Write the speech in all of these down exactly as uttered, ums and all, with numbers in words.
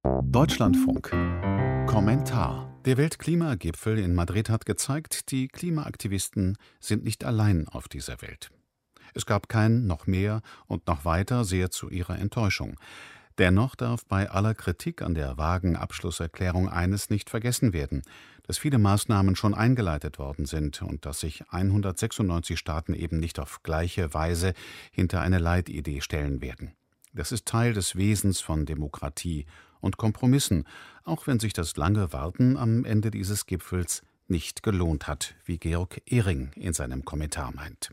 Deutschlandfunk. Kommentar. Der Weltklimagipfel in Madrid hat gezeigt, die Klimaaktivisten sind nicht allein auf dieser Welt. Es gab kein noch mehr und noch weiter, sehr zu ihrer Enttäuschung. Dennoch darf bei aller Kritik an der vagen Abschlusserklärung eines nicht vergessen werden, dass viele Maßnahmen schon eingeleitet worden sind und dass sich hundertsechsundneunzig Staaten eben nicht auf gleiche Weise hinter eine Leitidee stellen werden. Das ist Teil des Wesens von Demokratie und Kompromissen, auch wenn sich das lange Warten am Ende dieses Gipfels nicht gelohnt hat, wie Georg Ehring in seinem Kommentar meint.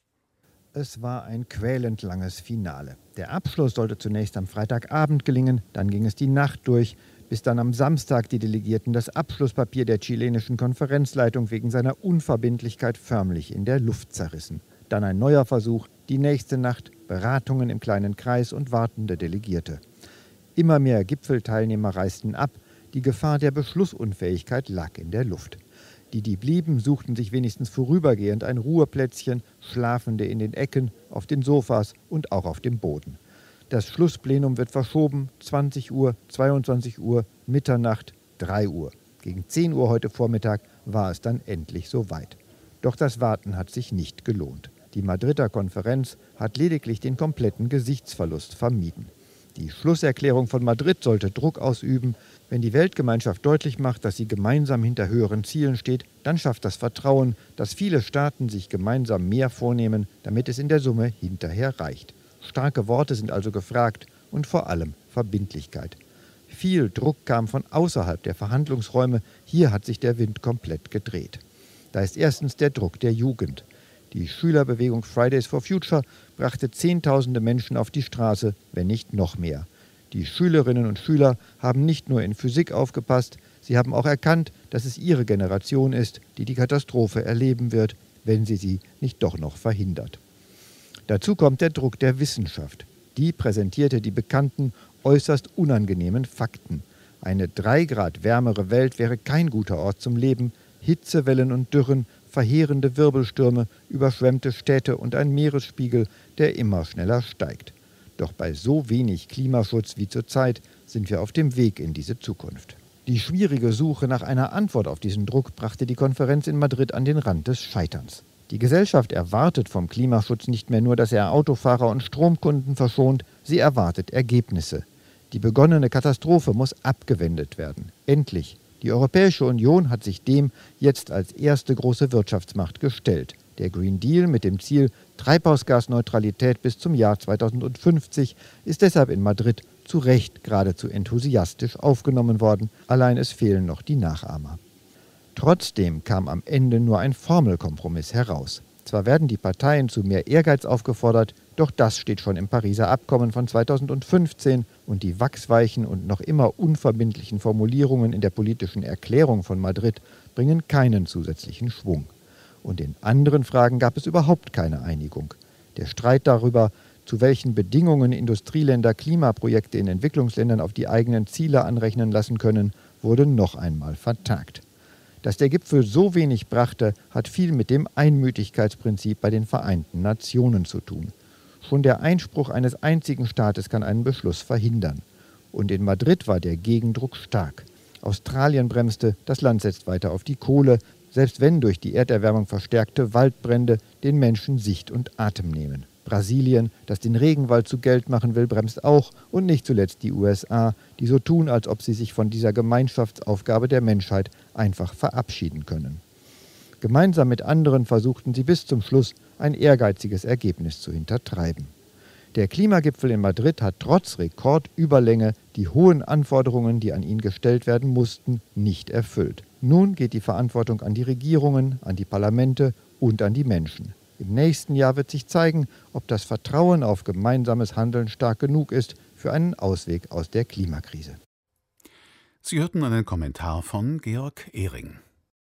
Es war ein quälend langes Finale. Der Abschluss sollte zunächst am Freitagabend gelingen, dann ging es die Nacht durch, bis dann am Samstag die Delegierten das Abschlusspapier der chilenischen Konferenzleitung wegen seiner Unverbindlichkeit förmlich in der Luft zerrissen. Dann ein neuer Versuch, die nächste Nacht, Beratungen im kleinen Kreis und wartende Delegierte. Immer mehr Gipfelteilnehmer reisten ab, die Gefahr der Beschlussunfähigkeit lag in der Luft. Die, die blieben, suchten sich wenigstens vorübergehend ein Ruheplätzchen, Schlafende in den Ecken, auf den Sofas und auch auf dem Boden. Das Schlussplenum wird verschoben, zwanzig Uhr, zweiundzwanzig Uhr, Mitternacht, drei Uhr. Gegen zehn Uhr heute Vormittag war es dann endlich soweit. Doch das Warten hat sich nicht gelohnt. Die Madrider Konferenz hat lediglich den kompletten Gesichtsverlust vermieden. Die Schlusserklärung von Madrid sollte Druck ausüben. Wenn die Weltgemeinschaft deutlich macht, dass sie gemeinsam hinter höheren Zielen steht, dann schafft das Vertrauen, dass viele Staaten sich gemeinsam mehr vornehmen, damit es in der Summe hinterher reicht. Starke Worte sind also gefragt und vor allem Verbindlichkeit. Viel Druck kam von außerhalb der Verhandlungsräume. Hier hat sich der Wind komplett gedreht. Da ist erstens der Druck der Jugend. Die Schülerbewegung Fridays for Future brachte Zehntausende Menschen auf die Straße, wenn nicht noch mehr. Die Schülerinnen und Schüler haben nicht nur in Physik aufgepasst, sie haben auch erkannt, dass es ihre Generation ist, die die Katastrophe erleben wird, wenn sie sie nicht doch noch verhindert. Dazu kommt der Druck der Wissenschaft. Die präsentierte die bekannten, äußerst unangenehmen Fakten. Eine drei Grad wärmere Welt wäre kein guter Ort zum Leben. Hitzewellen und Dürren, verheerende Wirbelstürme, überschwemmte Städte und ein Meeresspiegel, der immer schneller steigt. Doch bei so wenig Klimaschutz wie zurzeit sind wir auf dem Weg in diese Zukunft. Die schwierige Suche nach einer Antwort auf diesen Druck brachte die Konferenz in Madrid an den Rand des Scheiterns. Die Gesellschaft erwartet vom Klimaschutz nicht mehr nur, dass er Autofahrer und Stromkunden verschont, sie erwartet Ergebnisse. Die begonnene Katastrophe muss abgewendet werden. Endlich. Die Europäische Union hat sich dem jetzt als erste große Wirtschaftsmacht gestellt. Der Green Deal mit dem Ziel Treibhausgasneutralität bis zum Jahr zweitausendfünfzig ist deshalb in Madrid zu Recht geradezu enthusiastisch aufgenommen worden. Allein es fehlen noch die Nachahmer. Trotzdem kam am Ende nur ein Formelkompromiss heraus. Zwar werden die Parteien zu mehr Ehrgeiz aufgefordert, doch das steht schon im Pariser Abkommen von zweitausendfünfzehn und die wachsweichen und noch immer unverbindlichen Formulierungen in der politischen Erklärung von Madrid bringen keinen zusätzlichen Schwung. Und in anderen Fragen gab es überhaupt keine Einigung. Der Streit darüber, zu welchen Bedingungen Industrieländer Klimaprojekte in Entwicklungsländern auf die eigenen Ziele anrechnen lassen können, wurde noch einmal vertagt. Dass der Gipfel so wenig brachte, hat viel mit dem Einmütigkeitsprinzip bei den Vereinten Nationen zu tun. Schon der Einspruch eines einzigen Staates kann einen Beschluss verhindern. Und in Madrid war der Gegendruck stark. Australien bremste, das Land setzt weiter auf die Kohle, selbst wenn durch die Erderwärmung verstärkte Waldbrände den Menschen Sicht und Atem nehmen. Brasilien, das den Regenwald zu Geld machen will, bremst auch, und nicht zuletzt die U S A, die so tun, als ob sie sich von dieser Gemeinschaftsaufgabe der Menschheit einfach verabschieden können. Gemeinsam mit anderen versuchten sie bis zum Schluss ein ehrgeiziges Ergebnis zu hintertreiben. Der Klimagipfel in Madrid hat trotz Rekordüberlänge die hohen Anforderungen, die an ihn gestellt werden mussten, nicht erfüllt. Nun geht die Verantwortung an die Regierungen, an die Parlamente und an die Menschen. Im nächsten Jahr wird sich zeigen, ob das Vertrauen auf gemeinsames Handeln stark genug ist für einen Ausweg aus der Klimakrise. Sie hörten einen Kommentar von Georg Ehring.